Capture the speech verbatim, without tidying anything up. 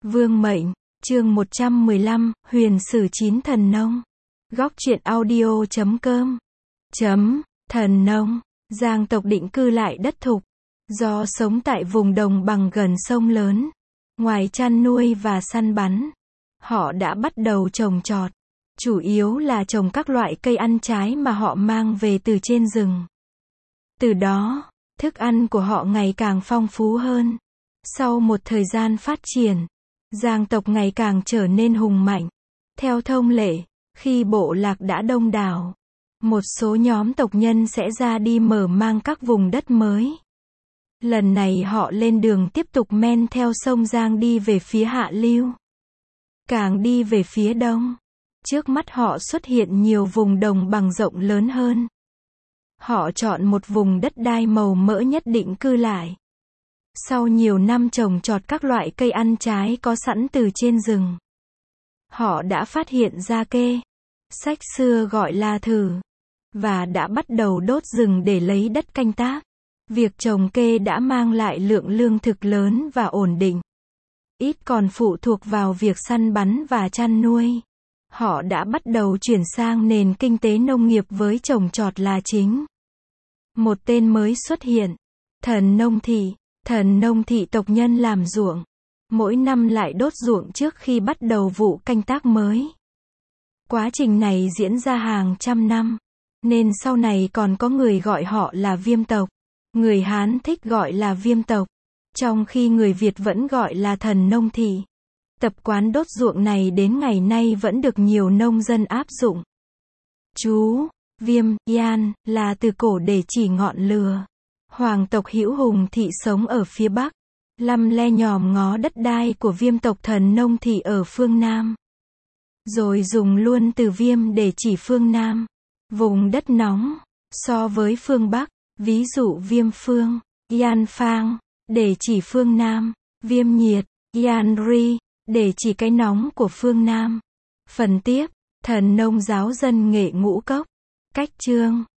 Vương mệnh, chương một trăm mười lăm, huyền sử chín thần nông. Góc truyện audio chấm com. Chấm, thần nông, Giang tộc định cư lại đất thục. Do sống tại vùng đồng bằng gần sông lớn, ngoài chăn nuôi và săn bắn, họ đã bắt đầu trồng trọt. Chủ yếu là trồng các loại cây ăn trái mà họ mang về từ trên rừng. Từ đó, thức ăn của họ ngày càng phong phú hơn. Sau một thời gian phát triển, Giang tộc ngày càng trở nên hùng mạnh. Theo thông lệ, khi bộ lạc đã đông đảo, một số nhóm tộc nhân sẽ ra đi mở mang các vùng đất mới. Lần này họ lên đường tiếp tục men theo sông Giang đi về phía hạ lưu. Càng đi về phía đông, trước mắt họ xuất hiện nhiều vùng đồng bằng rộng lớn hơn. Họ chọn một vùng đất đai màu mỡ nhất định cư lại. Sau nhiều năm trồng trọt các loại cây ăn trái có sẵn từ trên rừng, họ đã phát hiện ra kê, sách xưa gọi là thử, và đã bắt đầu đốt rừng để lấy đất canh tác. Việc trồng kê đã mang lại lượng lương thực lớn và ổn định. Ít còn phụ thuộc vào việc săn bắn và chăn nuôi. Họ đã bắt đầu chuyển sang nền kinh tế nông nghiệp với trồng trọt là chính. Một tên mới xuất hiện, thần nông thị. Thần nông thị tộc nhân làm ruộng. Mỗi năm lại đốt ruộng trước khi bắt đầu vụ canh tác mới. Quá trình này diễn ra hàng trăm năm, nên sau này còn có người gọi họ là Viêm tộc. Người Hán thích gọi là Viêm tộc, trong khi người Việt vẫn gọi là thần nông thị. Tập quán đốt ruộng này đến ngày nay vẫn được nhiều nông dân áp dụng. Chú, Viêm, Yan, là từ cổ để chỉ ngọn lửa. Hoàng tộc Hữu Hùng thị sống ở phía Bắc, lăm le nhòm ngó đất đai của Viêm tộc thần nông thị ở phương Nam. Rồi dùng luôn từ Viêm để chỉ phương Nam, vùng đất nóng, so với phương Bắc, ví dụ Viêm phương, Yan phang, để chỉ phương Nam, Viêm nhiệt, Yan ri, để chỉ cái nóng của phương Nam. Phần tiếp, thần nông giáo dân nghệ ngũ cốc. Cách chương